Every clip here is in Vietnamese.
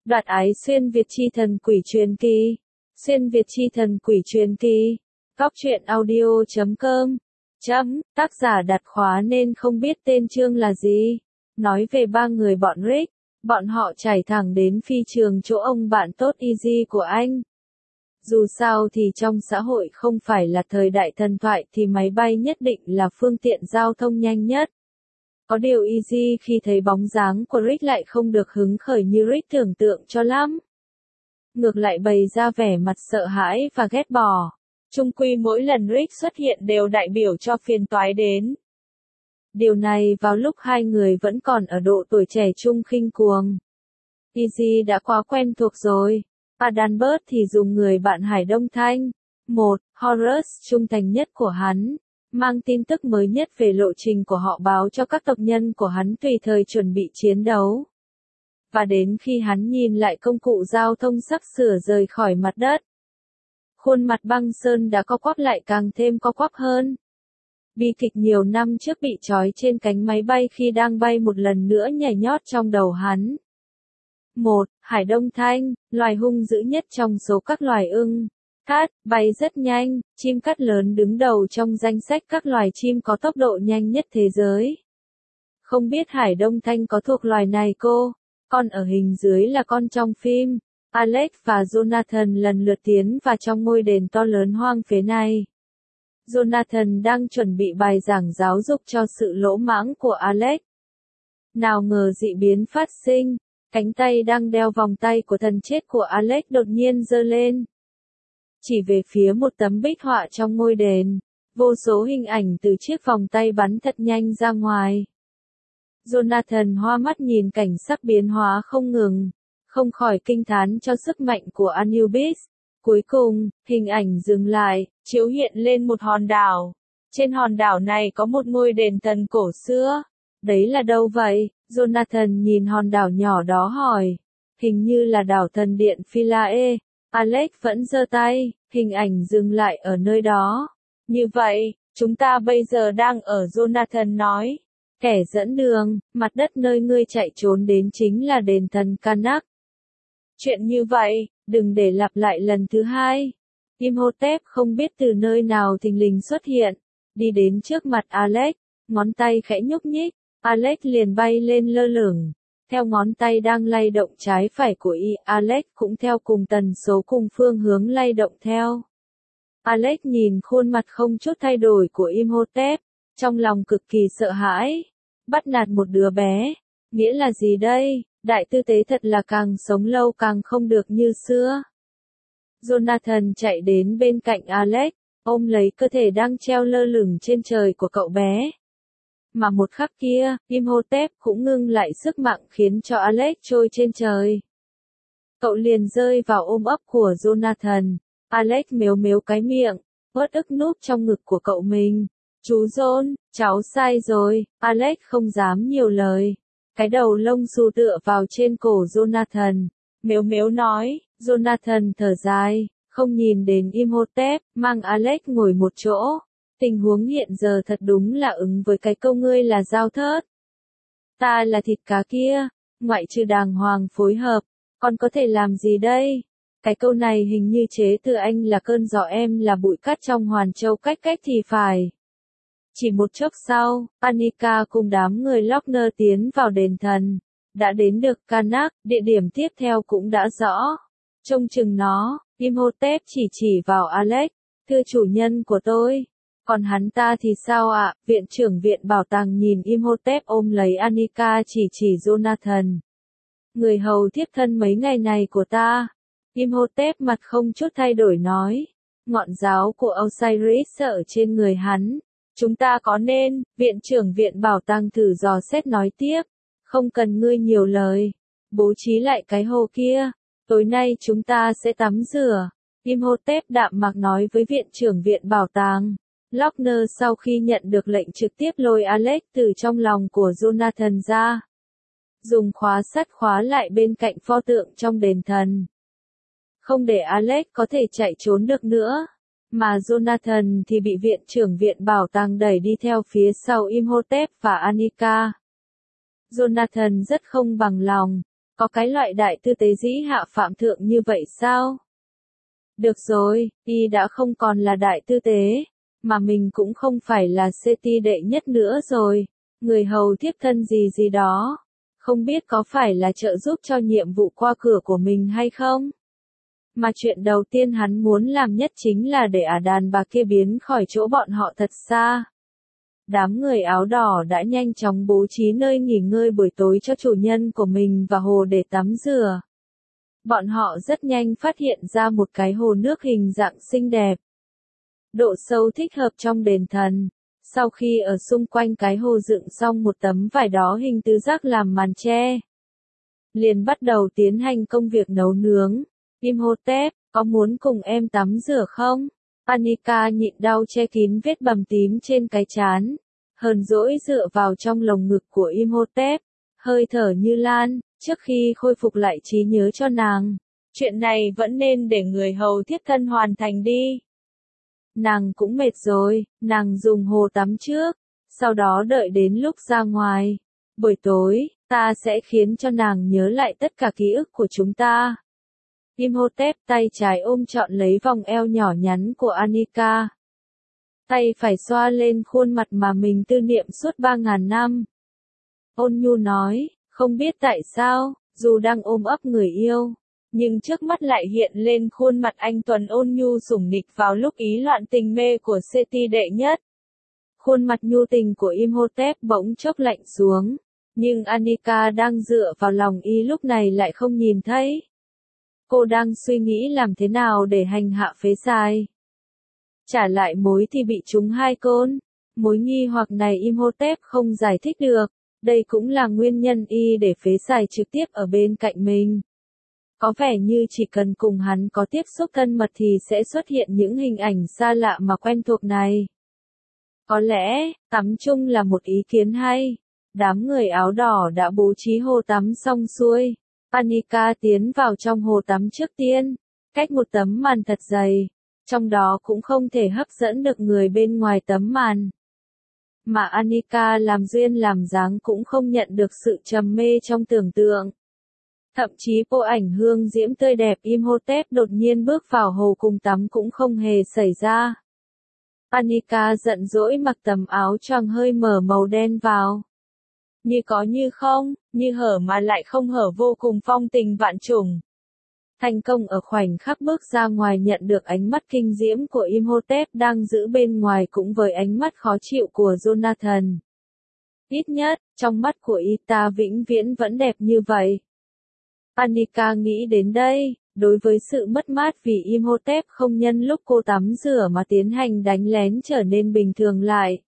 Đoạt ái xuyên Việt chi thần quỷ truyền kỳ. Xuyên Việt chi thần quỷ truyền kỳ. Góc truyện audio.com. Tác giả đặt khóa nên không biết tên chương là gì. Nói về ba người bọn Rick. Bọn họ chảy thẳng đến phi trường chỗ ông bạn tốt Easy của anh. Dù sao thì trong xã hội không phải là thời đại thần thoại thì máy bay nhất định là phương tiện giao thông nhanh nhất. Có điều Easy khi thấy bóng dáng của Rick lại không được hứng khởi như Rick tưởng tượng cho lắm. Ngược lại bày ra vẻ mặt sợ hãi và ghét bỏ. Chung quy mỗi lần Rick xuất hiện đều đại biểu cho phiền toái đến. Điều này vào lúc hai người vẫn còn ở độ tuổi trẻ trung khinh cuồng. Easy đã quá quen thuộc rồi. Adalbert thì dùng người bạn Hải Đông Thanh. Horus trung thành nhất của hắn. Mang tin tức mới nhất về lộ trình của họ báo cho các tộc nhân của hắn tùy thời chuẩn bị chiến đấu. Và đến khi hắn nhìn lại công cụ giao thông sắp sửa rời khỏi mặt đất. Khuôn mặt băng sơn đã co quắp lại càng thêm co quắp hơn. Bi kịch nhiều năm trước bị trói trên cánh máy bay khi đang bay một lần nữa nhảy nhót trong đầu hắn. Hải Đông Thanh, loài hung dữ nhất trong số các loài ưng. Cát, bay rất nhanh, chim cát lớn đứng đầu trong danh sách các loài chim có tốc độ nhanh nhất thế giới. Không biết Hải Đông Thanh có thuộc loài này cô? Con ở hình dưới là con trong phim. Alex và Jonathan lần lượt tiến vào trong ngôi đền to lớn hoang phế này. Jonathan đang chuẩn bị bài giảng giáo dục cho sự lỗ mãng của Alex. Nào ngờ dị biến phát sinh, cánh tay đang đeo vòng tay của thần chết của Alex đột nhiên giơ lên. Chỉ về phía một tấm bích họa trong ngôi đền, vô số hình ảnh từ chiếc vòng tay bắn thật nhanh ra ngoài. Jonathan hoa mắt nhìn cảnh sắc biến hóa không ngừng, không khỏi kinh thán cho sức mạnh của Anubis. Cuối cùng, hình ảnh dừng lại, chiếu hiện lên một hòn đảo. Trên hòn đảo này có một ngôi đền thần cổ xưa. Đấy là đâu vậy? Jonathan nhìn hòn đảo nhỏ đó hỏi. Hình như là đảo thần điện Philae. Alex vẫn giơ tay, hình ảnh dừng lại ở nơi đó. Như vậy, chúng ta bây giờ đang ở Jonathan nói. Kẻ dẫn đường, mặt đất nơi ngươi chạy trốn đến chính là đền thần Karnak. Chuyện như vậy, đừng để lặp lại lần thứ hai. Imhotep không biết từ nơi nào thình lình xuất hiện, đi đến trước mặt Alex, ngón tay khẽ nhúc nhích, Alex liền bay lên lơ lửng. Theo ngón tay đang lay động trái phải của Alex cũng theo cùng tần số cùng phương hướng lay động theo. Alex nhìn khuôn mặt không chút thay đổi của Imhotep, trong lòng cực kỳ sợ hãi. Bắt nạt một đứa bé, nghĩa là gì đây? Đại tư tế thật là càng sống lâu càng không được như xưa. Jonathan chạy đến bên cạnh Alex, ôm lấy cơ thể đang treo lơ lửng trên trời của cậu bé. Mà một khắc kia, Imhotep cũng ngưng lại sức mạnh khiến cho Alex trôi trên trời. Cậu liền rơi vào ôm ấp của Jonathan. Alex mếu mếu cái miệng, uất ức núp trong ngực của cậu mình. Chú John, cháu sai rồi. Alex không dám nhiều lời. Cái đầu lông xù tựa vào trên cổ Jonathan. Mếu mếu nói. Jonathan thở dài, không nhìn đến Imhotep, mang Alex ngồi một chỗ. Tình huống hiện giờ thật đúng là ứng với cái câu ngươi là dao thớt. Ta là thịt cá kia, ngoại trừ đàng hoàng phối hợp, còn có thể làm gì đây? Cái câu này hình như chế từ anh là cơn gió em là bụi cát trong Hoàn Châu cách thì phải. Chỉ một chốc sau, Anika cùng đám người Lochner tiến vào đền thần. Đã đến được Karnak, địa điểm tiếp theo cũng đã rõ. Trông chừng nó, Imhotep chỉ vào Alex. Thưa chủ nhân của tôi. Còn hắn ta thì sao ạ? Viện trưởng viện bảo tàng nhìn Imhotep ôm lấy Anika chỉ Jonathan. Người hầu thiếp thân mấy ngày này của ta. Imhotep mặt không chút thay đổi nói. Ngọn giáo của Osiris ở trên người hắn. Chúng ta có nên, viện trưởng viện bảo tàng thử dò xét nói tiếp. Không cần ngươi nhiều lời. Bố trí lại cái hồ kia. Tối nay chúng ta sẽ tắm rửa. Imhotep đạm mạc nói với viện trưởng viện bảo tàng. Lochner sau khi nhận được lệnh trực tiếp lôi Alex từ trong lòng của Jonathan ra. Dùng khóa sắt khóa lại bên cạnh pho tượng trong đền thần. Không để Alex có thể chạy trốn được nữa. Mà Jonathan thì bị viện trưởng viện bảo tàng đẩy đi theo phía sau Imhotep và Anika. Jonathan rất không bằng lòng. Có cái loại đại tư tế dĩ hạ phạm thượng như vậy sao? Được rồi, y đã không còn là đại tư tế, mà mình cũng không phải là xê ti đệ nhất nữa rồi, người hầu thiếp thân gì gì đó, không biết có phải là trợ giúp cho nhiệm vụ qua cửa của mình hay không? Mà chuyện đầu tiên hắn muốn làm nhất chính là để đàn bà kia biến khỏi chỗ bọn họ thật xa. Đám người áo đỏ đã nhanh chóng bố trí nơi nghỉ ngơi buổi tối cho chủ nhân của mình và hồ để tắm rửa. Bọn họ rất nhanh phát hiện ra một cái hồ nước hình dạng xinh đẹp. Độ sâu thích hợp trong đền thần. Sau khi ở xung quanh cái hồ dựng xong một tấm vải đỏ hình tứ giác làm màn che, liền bắt đầu tiến hành công việc nấu nướng. Imhotep, có muốn cùng em tắm rửa không? Anika nhịn đau che kín vết bầm tím trên cái trán, hờn dỗi dựa vào trong lồng ngực của Imhotep, hơi thở như lan, trước khi khôi phục lại trí nhớ cho nàng. Chuyện này vẫn nên để người hầu thiếp thân hoàn thành đi. Nàng cũng mệt rồi, nàng dùng hồ tắm trước, sau đó đợi đến lúc ra ngoài. Buổi tối, ta sẽ khiến cho nàng nhớ lại tất cả ký ức của chúng ta. Imhotep tay trái ôm trọn lấy vòng eo nhỏ nhắn của Anika. Tay phải xoa lên khuôn mặt mà mình tư niệm suốt 3.000 năm. Ôn nhu nói, không biết tại sao, dù đang ôm ấp người yêu, nhưng trước mắt lại hiện lên khuôn mặt anh tuấn ôn nhu sủng nịch vào lúc ý loạn tình mê của Seti đệ nhất. Khuôn mặt nhu tình của Imhotep bỗng chốc lạnh xuống, nhưng Anika đang dựa vào lòng y lúc này lại không nhìn thấy. Cô đang suy nghĩ làm thế nào để hành hạ phế sai. Trả lại mối thì bị trúng 2 côn. Mối nghi hoặc này Imhotep không giải thích được. Đây cũng là nguyên nhân y để phế sai trực tiếp ở bên cạnh mình. Có vẻ như chỉ cần cùng hắn có tiếp xúc thân mật thì sẽ xuất hiện những hình ảnh xa lạ mà quen thuộc này. Có lẽ, tắm chung là một ý kiến hay. Đám người áo đỏ đã bố trí hồ tắm xong xuôi. Anika tiến vào trong hồ tắm trước tiên, cách một tấm màn thật dày, trong đó cũng không thể hấp dẫn được người bên ngoài tấm màn. Mà Anika làm duyên làm dáng cũng không nhận được sự trầm mê trong tưởng tượng. Thậm chí bộ ảnh hương diễm tươi đẹp Imhotep đột nhiên bước vào hồ cùng tắm cũng không hề xảy ra. Anika giận dỗi mặc tấm áo choàng hơi mở màu đen vào. Như có như không, như hở mà lại không hở vô cùng phong tình vạn trùng. Thành công ở khoảnh khắc bước ra ngoài nhận được ánh mắt kinh diễm của Imhotep đang giữ bên ngoài cũng với ánh mắt khó chịu của Jonathan. Ít nhất, trong mắt của y ta vĩnh viễn vẫn đẹp như vậy. Anika nghĩ đến đây, đối với sự mất mát vì Imhotep không nhân lúc cô tắm rửa mà tiến hành đánh lén trở nên bình thường lại.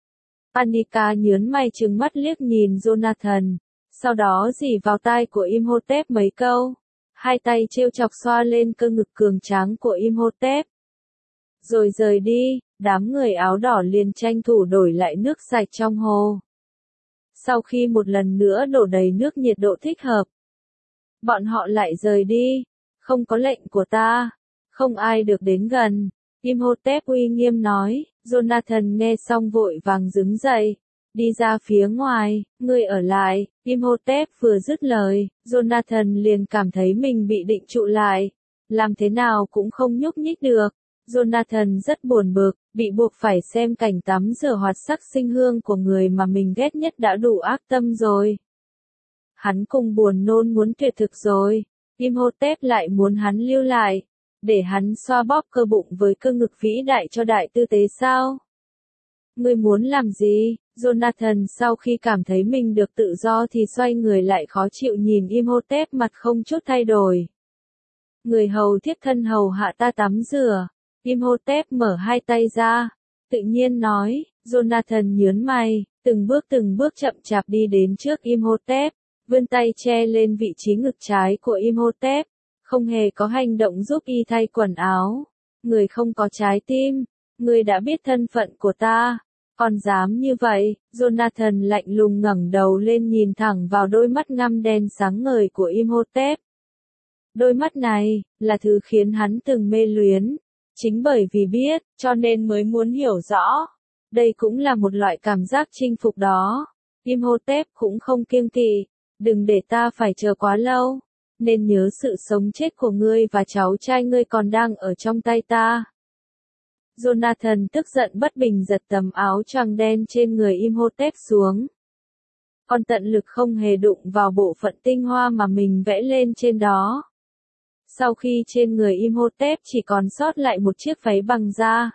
Anika nhớn mày trừng mắt liếc nhìn Jonathan, sau đó rỉ vào tai của Imhotep mấy câu, hai tay trêu chọc xoa lên cơ ngực cường tráng của Imhotep. Rồi rời đi, đám người áo đỏ liền tranh thủ đổi lại nước sạch trong hồ. Sau khi một lần nữa đổ đầy nước nhiệt độ thích hợp, bọn họ lại rời đi, không có lệnh của ta, không ai được đến gần. Imhotep uy nghiêm nói. Jonathan nghe xong vội vàng đứng dậy, đi ra phía ngoài, ngươi ở lại. Imhotep vừa dứt lời, Jonathan liền cảm thấy mình bị định trụ lại, làm thế nào cũng không nhúc nhích được. Jonathan rất buồn bực, bị buộc phải xem cảnh tắm rửa hoạt sắc sinh hương của người mà mình ghét nhất đã đủ ác tâm rồi. Hắn cùng buồn nôn muốn tuyệt thực rồi, Imhotep lại muốn hắn lưu lại, để hắn xoa bóp cơ bụng với cơ ngực vĩ đại cho đại tư tế sao? Ngươi muốn làm gì? Jonathan sau khi cảm thấy mình được tự do thì xoay người lại khó chịu nhìn Imhotep mặt không chút thay đổi. Người hầu thiếp thân hầu hạ ta tắm rửa. Imhotep mở hai tay ra, tự nhiên nói. Jonathan nhớn mày, từng bước chậm chạp đi đến trước Imhotep, vươn tay che lên vị trí ngực trái của Imhotep. Không hề có hành động giúp y thay quần áo. Người không có trái tim, người đã biết thân phận của ta, còn dám như vậy. Jonathan lạnh lùng ngẩng đầu lên nhìn thẳng vào đôi mắt ngăm đen sáng ngời của Imhotep. Đôi mắt này, là thứ khiến hắn từng mê luyến. Chính bởi vì biết, cho nên mới muốn hiểu rõ. Đây cũng là một loại cảm giác chinh phục đó. Imhotep cũng không kiêng kỵ, đừng để ta phải chờ quá lâu. Nên nhớ sự sống chết của ngươi và cháu trai ngươi còn đang ở trong tay ta. Jonathan tức giận bất bình giật tấm áo choàng đen trên người Imhotep xuống. Còn tận lực không hề đụng vào bộ phận tinh hoa mà mình vẽ lên trên đó. Sau khi trên người Imhotep chỉ còn sót lại một chiếc váy bằng da,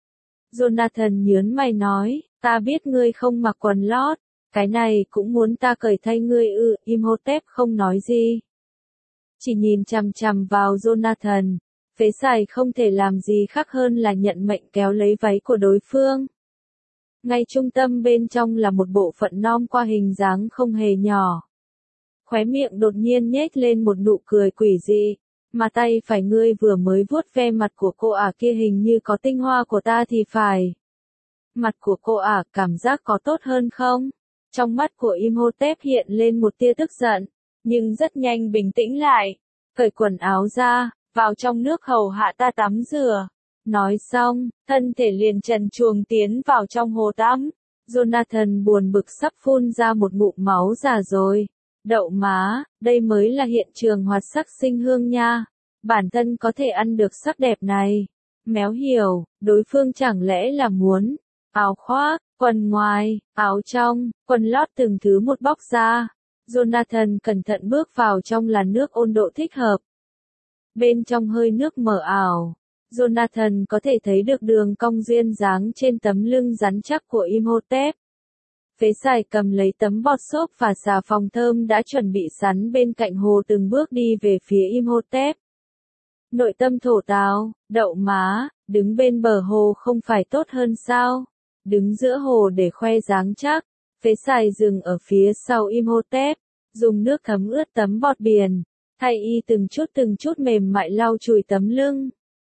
Jonathan nhớn mày nói, ta biết ngươi không mặc quần lót, cái này cũng muốn ta cởi thay ngươi ư. Imhotep không nói gì, chỉ nhìn chằm chằm vào Jonathan. Phế Sài không thể làm gì khác hơn là nhận mệnh kéo lấy váy của đối phương. Ngay trung tâm bên trong là một bộ phận non qua hình dáng không hề nhỏ. Khóe miệng đột nhiên nhếch lên một nụ cười quỷ dị, mà tay phải ngươi vừa mới vuốt ve mặt của cô ả kia hình như có tinh hoa của ta thì phải. Mặt của cô ả cảm giác có tốt hơn không? Trong mắt của Imhotep hiện lên một tia tức giận, nhưng rất nhanh bình tĩnh lại. Cởi quần áo ra, vào trong nước hầu hạ ta tắm rửa. Nói xong, thân thể liền trần truồng tiến vào trong hồ tắm. Jonathan buồn bực sắp phun ra một ngụm máu già rồi. Đậu má, đây mới là hiện trường hoạt sắc sinh hương nha. Bản thân có thể ăn được sắc đẹp này. Méo hiểu, đối phương chẳng lẽ là muốn áo khoác, quần ngoài, áo trong, quần lót từng thứ một bóc ra. Jonathan cẩn thận bước vào trong làn nước ôn độ thích hợp. Bên trong hơi nước mờ ảo, Jonathan có thể thấy được đường cong duyên dáng trên tấm lưng rắn chắc của Imhotep. Phế Sài cầm lấy tấm bọt xốp và xà phòng thơm đã chuẩn bị sẵn bên cạnh hồ từng bước đi về phía Imhotep. Nội tâm thổ táo, đậu má, đứng bên bờ hồ không phải tốt hơn sao? Đứng giữa hồ để khoe dáng chắc. Phế Sài dừng ở phía sau Imhotep, dùng nước thấm ướt tấm bọt biển, thay y từng chút mềm mại lau chùi tấm lưng.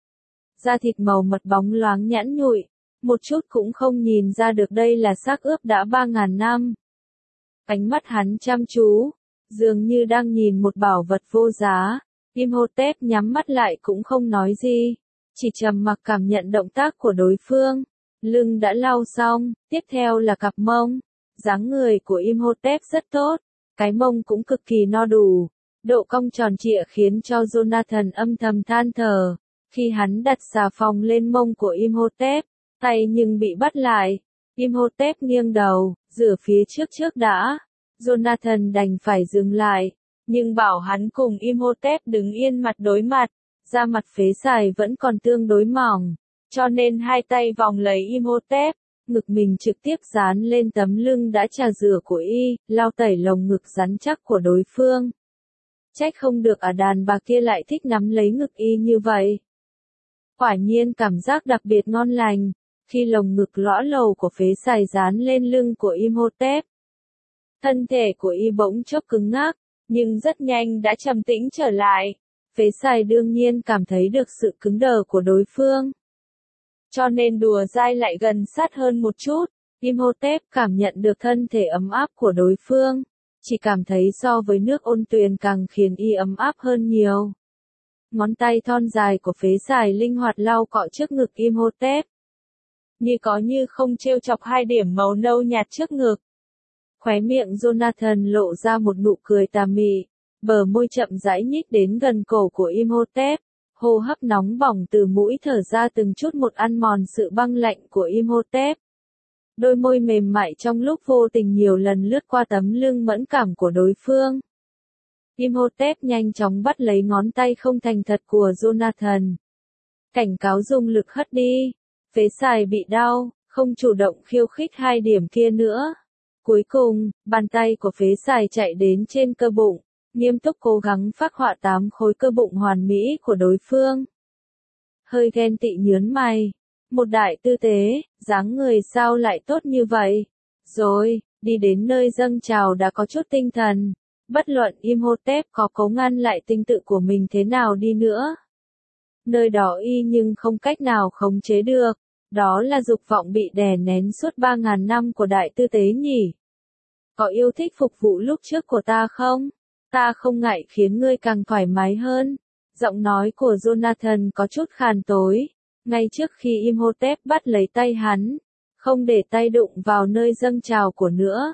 Da thịt màu mật bóng loáng nhẵn nhụi, một chút cũng không nhìn ra được đây là xác ướp đã 3.000 năm. Ánh mắt hắn chăm chú, dường như đang nhìn một bảo vật vô giá. Imhotep nhắm mắt lại cũng không nói gì, chỉ trầm mặc cảm nhận động tác của đối phương. Lưng đã lau xong, tiếp theo là cặp mông. Dáng người của Imhotep rất tốt, cái mông cũng cực kỳ no đủ. Độ cong tròn trịa khiến cho Jonathan âm thầm than thở. Khi hắn đặt xà phòng lên mông của Imhotep, tay nhưng bị bắt lại. Imhotep nghiêng đầu, rửa phía trước đã. Jonathan đành phải dừng lại, nhưng bảo hắn cùng Imhotep đứng yên mặt đối mặt. Da mặt Phế Sài vẫn còn tương đối mỏng, cho nên hai tay vòng lấy Imhotep, ngực mình trực tiếp dán lên tấm lưng đã trà rửa của y, lau tẩy lồng ngực rắn chắc của đối phương. Trách không được đàn bà kia lại thích nắm lấy ngực y như vậy. Quả nhiên cảm giác đặc biệt ngon lành, khi lồng ngực lõa lồ của Phế Sài dán lên lưng của Imhotep. Thân thể của y bỗng chốc cứng ngắc, nhưng rất nhanh đã trầm tĩnh trở lại. Phế Sài đương nhiên cảm thấy được sự cứng đờ của đối phương, cho nên đùa dai lại gần sát hơn một chút. Imhotep cảm nhận được thân thể ấm áp của đối phương, chỉ cảm thấy so với nước ôn tuyền càng khiến y ấm áp hơn nhiều. Ngón tay thon dài của Phế Sài linh hoạt lau cọ trước ngực Imhotep, như có như không trêu chọc hai điểm màu nâu nhạt trước ngực. Khóe miệng Jonathan lộ ra một nụ cười tà mị, bờ môi chậm rãi nhích đến gần cổ của Imhotep, hô hấp nóng bỏng từ mũi thở ra từng chút một ăn mòn sự băng lạnh của Imhotep. Đôi môi mềm mại trong lúc vô tình nhiều lần lướt qua tấm lưng mẫn cảm của đối phương. Imhotep nhanh chóng bắt lấy ngón tay không thành thật của Jonathan, cảnh cáo dùng lực hất đi. Phế Sài bị đau, không chủ động khiêu khích hai điểm kia nữa. Cuối cùng, bàn tay của Phế Sài chạy đến trên cơ bụng, nghiêm túc cố gắng phác họa 8 khối cơ bụng hoàn mỹ của đối phương. Hơi ghen tị nhớn mày, một đại tư tế, dáng người sao lại tốt như vậy? Rồi, đi đến nơi dâng trào đã có chút tinh thần. Bất luận Imhotep có cố ngăn lại tinh tự của mình thế nào đi nữa, nơi đó y nhưng không cách nào khống chế được. Đó là dục vọng bị đè nén suốt 3.000 năm của đại tư tế nhỉ. Có yêu thích phục vụ lúc trước của ta không? Ta không ngại khiến ngươi càng thoải mái hơn. Giọng nói của Jonathan có chút khàn tối, ngay trước khi Imhotep bắt lấy tay hắn, không để tay đụng vào nơi dâng trào của nữa,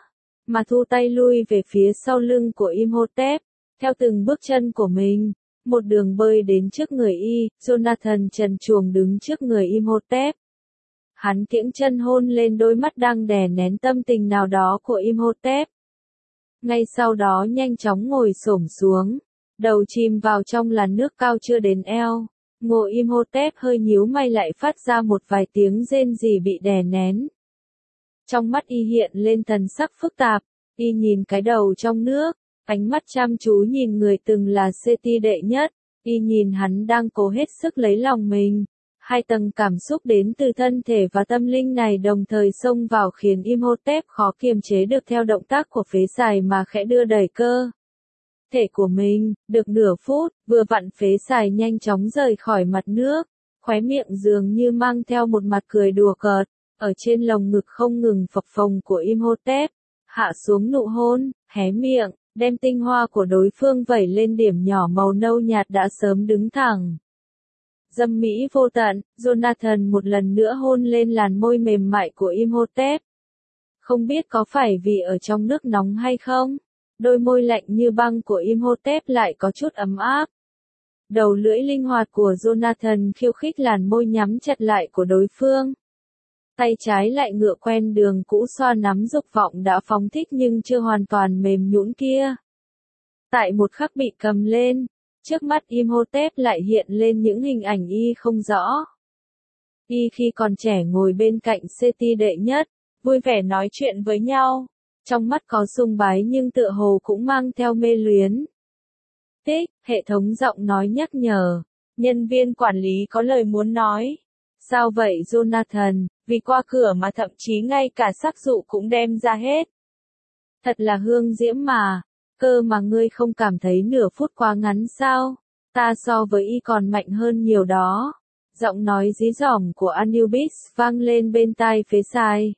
mà thu tay lui về phía sau lưng của Imhotep, theo từng bước chân của mình, một đường bơi đến trước người y. Jonathan trần truồng đứng trước người Imhotep. Hắn kiễng chân hôn lên đôi mắt đang đè nén tâm tình nào đó của Imhotep. Ngay sau đó nhanh chóng ngồi xổm xuống, đầu chìm vào trong làn nước cao chưa đến eo. Ngô Imhotep hơi nhíu mày lại phát ra một vài tiếng rên rỉ bị đè nén. Trong mắt y hiện lên thần sắc phức tạp, y nhìn cái đầu trong nước, ánh mắt chăm chú nhìn người từng là Seti đệ nhất, y nhìn hắn đang cố hết sức lấy lòng mình. Hai tầng cảm xúc đến từ thân thể và tâm linh này đồng thời xông vào khiến Imhotep khó kiềm chế được theo động tác của phế sài mà khẽ đưa đẩy cơ thể của mình. Được nửa phút, vừa vặn phế sài nhanh chóng rời khỏi mặt nước, khóe miệng dường như mang theo một mặt cười đùa cợt, ở trên lồng ngực không ngừng phập phồng của Imhotep, hạ xuống nụ hôn, hé miệng, đem tinh hoa của đối phương vẩy lên điểm nhỏ màu nâu nhạt đã sớm đứng thẳng. Dâm mỹ vô tận, Jonathan một lần nữa hôn lên làn môi mềm mại của Imhotep. Không biết có phải vì ở trong nước nóng hay không, đôi môi lạnh như băng của Imhotep lại có chút ấm áp. Đầu lưỡi linh hoạt của Jonathan khiêu khích làn môi nhắm chặt lại của đối phương. Tay trái lại ngựa quen đường cũ xoa nắm dục vọng đã phóng thích nhưng chưa hoàn toàn mềm nhũn kia. Tại một khắc bị cầm lên, trước mắt Imhotep lại hiện lên những hình ảnh y không rõ. Y khi còn trẻ ngồi bên cạnh Seti đệ nhất, vui vẻ nói chuyện với nhau, trong mắt có sùng bái nhưng tựa hồ cũng mang theo mê luyến. Tích, hệ thống giọng nói nhắc nhở, nhân viên quản lý có lời muốn nói. Sao vậy Jonathan, vì qua cửa mà thậm chí ngay cả sắc dụ cũng đem ra hết. Thật là hương diễm mà, cơ mà ngươi không cảm thấy nửa phút quá ngắn sao, ta so với y còn mạnh hơn nhiều đó. Giọng nói dí dỏm của Anubis vang lên bên tai phế sài.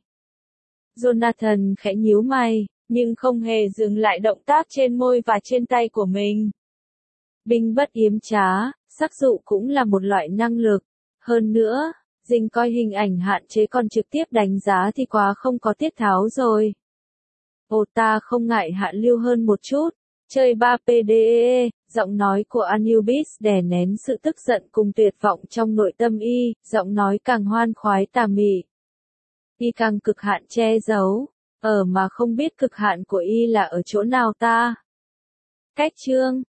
Jonathan khẽ nhíu mày, nhưng không hề dừng lại động tác trên môi và trên tay của mình. Binh bất yếm trá, sắc dụ cũng là một loại năng lực. Hơn nữa, dình coi hình ảnh hạn chế còn trực tiếp đánh giá thì quá không có tiết tháo rồi. Ồ ta không ngại hạ lưu hơn một chút, chơi 3PDE, giọng nói của Anubis đè nén sự tức giận cùng tuyệt vọng trong nội tâm y, giọng nói càng hoan khoái tà mị. Y càng cực hạn che giấu, mà không biết cực hạn của y là ở chỗ nào ta. Cách chương